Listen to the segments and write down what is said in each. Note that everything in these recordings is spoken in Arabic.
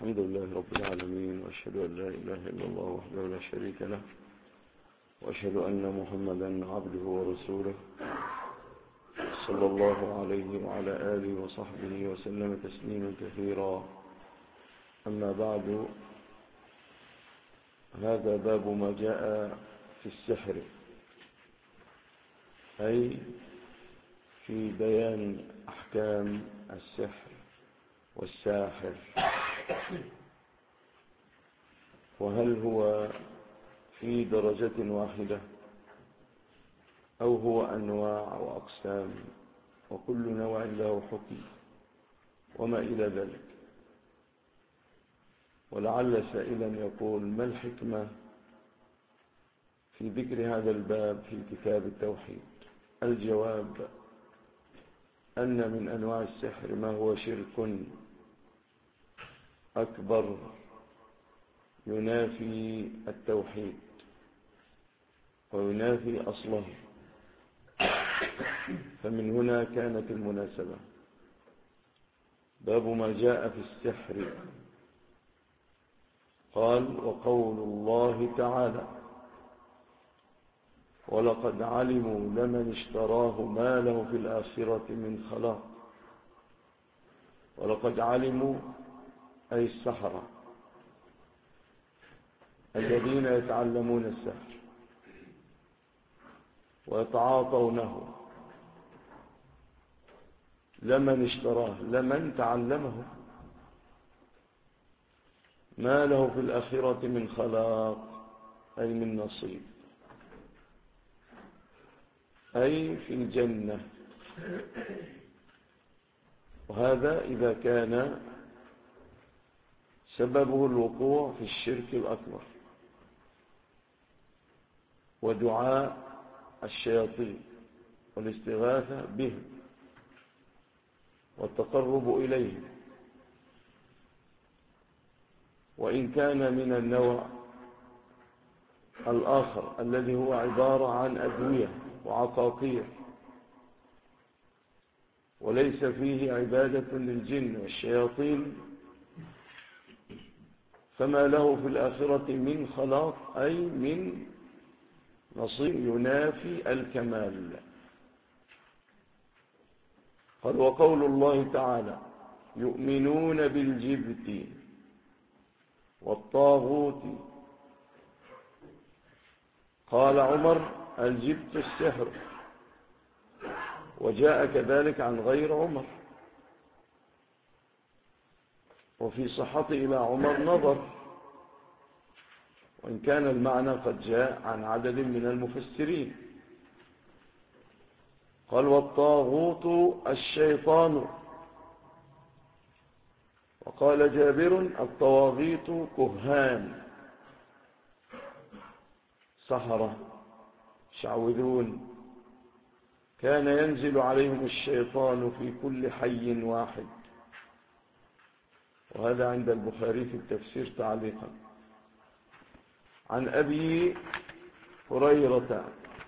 الحمد لله رب العالمين، وأشهد أن لا إله إلا الله وحده لا شريك له، وأشهد أن محمدا عبده ورسوله صلى الله عليه وعلى آله وصحبه وسلم تسليما كثيرا. أما بعد، هذا باب ما جاء في السحر، أي في بيان أحكام السحر والساحر، وهل هو في درجة واحدة أو هو أنواع وأقسام، وكل نوع له حكم وما إلى ذلك. ولعل سائلا يقول: ما الحكمة في ذكر هذا الباب في كتاب التوحيد؟ الجواب أن من أنواع السحر ما هو شرك أكبر ينافي التوحيد وينافي أصله، فمن هنا كانت المناسبة. باب ما جاء في السحر. قال: وقول الله تعالى: ولقد علموا لمن اشتراه ما له في الآخرة من خلاق. ولقد علموا أي السحرة الذين يتعلمون السحر ويتعاطونه، لمن اشتراه، لمن تعلمه، ما له في الآخرة من خلاق أي من نصيب، أي في الجنة. وهذا إذا كان سببه الوقوع في الشرك الأكبر ودعاء الشياطين والاستغاثة بهم والتقرب إليهم. وإن كان من النوع الآخر الذي هو عبارة عن أدوية وعقاقير وليس فيه عبادة للجن والشياطين، فما له في الآخرة من خلاق أي من نصيب ينافي الكمال. قال: وقول الله تعالى: يؤمنون بالجبت والطاغوت. قال عمر: الجبت السحر، وجاء كذلك عن غير عمر. وفي صحته إلى عمر نظر، وإن كان المعنى قد جاء عن عدد من المفسرين. قال: والطاغوت الشيطان. وقال جابر: الطواغيت كهان، سحرة، شعوذون، كان ينزل عليهم الشيطان في كل حي واحد. وهذا عند البخاري في التفسير تعليقا. عن أبي هريرة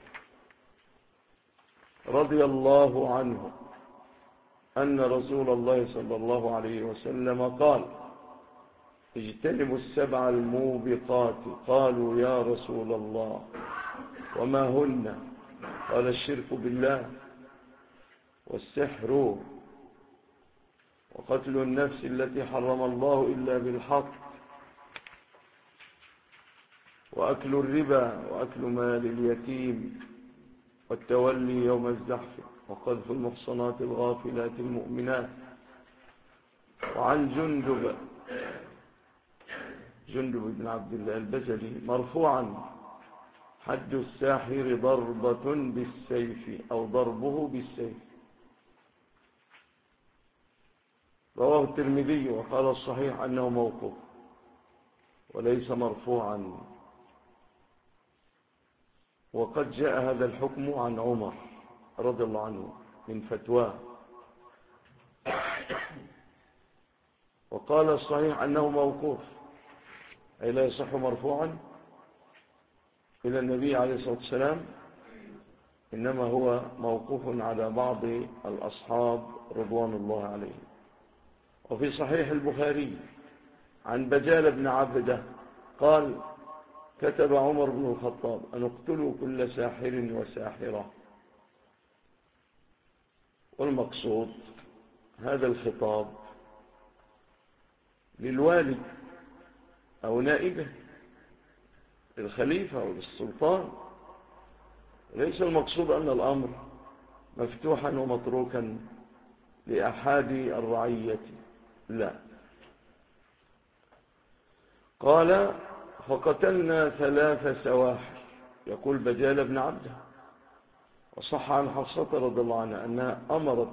رضي الله عنه أن رسول الله صلى الله عليه وسلم قال: اجتنبوا السبع الموبقات. قالوا: يا رسول الله وما هن؟ قال: الشرك بالله، والسحر، وقتل النفس التي حرم الله إلا بالحق، وأكل الربا، وأكل مال اليتيم، والتولي يوم الزحف، وقذف المحصنات الغافلات المؤمنات. وعن جندب بن عبد الله البجلي مرفوعا: حد الساحر ضربة بالسيف أو ضربه بالسيف. رواه الترمذي، وقال الصحيح أنه موقوف وليس مرفوعا. وقد جاء هذا الحكم عن عمر رضي الله عنه من فتواه. وقال الصحيح أنه موقوف، أي لا يصح مرفوعا إلى النبي عليه الصلاة والسلام، إنما هو موقوف على بعض الأصحاب رضوان الله عليهم. وفي صحيح البخاري عن بجال بن عبده قال كتب عمر بن الخطاب أن اقتلوا كل ساحر وساحرة. والمقصود هذا الخطاب للوالي أو نائبه، للخليفة أو للسلطان، ليس المقصود أن الأمر مفتوحا ومتروكا لأحد الرعية، لا. قال فقتلنا 3 سواحر، يقول بجال بن عبده. وصح عن حفصة رضي الله عنها أنها أمرت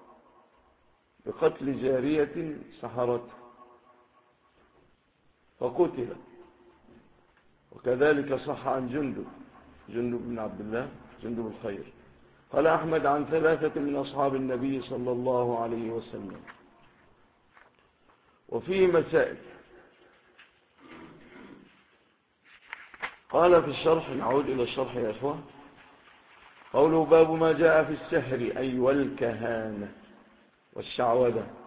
بقتل جارية سحرته فقتل. وكذلك صح عن جندب بن عبد الله، جندب الخير. قال أحمد عن 3 من أصحاب النبي صلى الله عليه وسلم. وفيه مسائل. قال في الشرح، نعود إلى الشرح يا أخوة، قوله باب ما جاء في السحر أي والكهانة والشعوذة.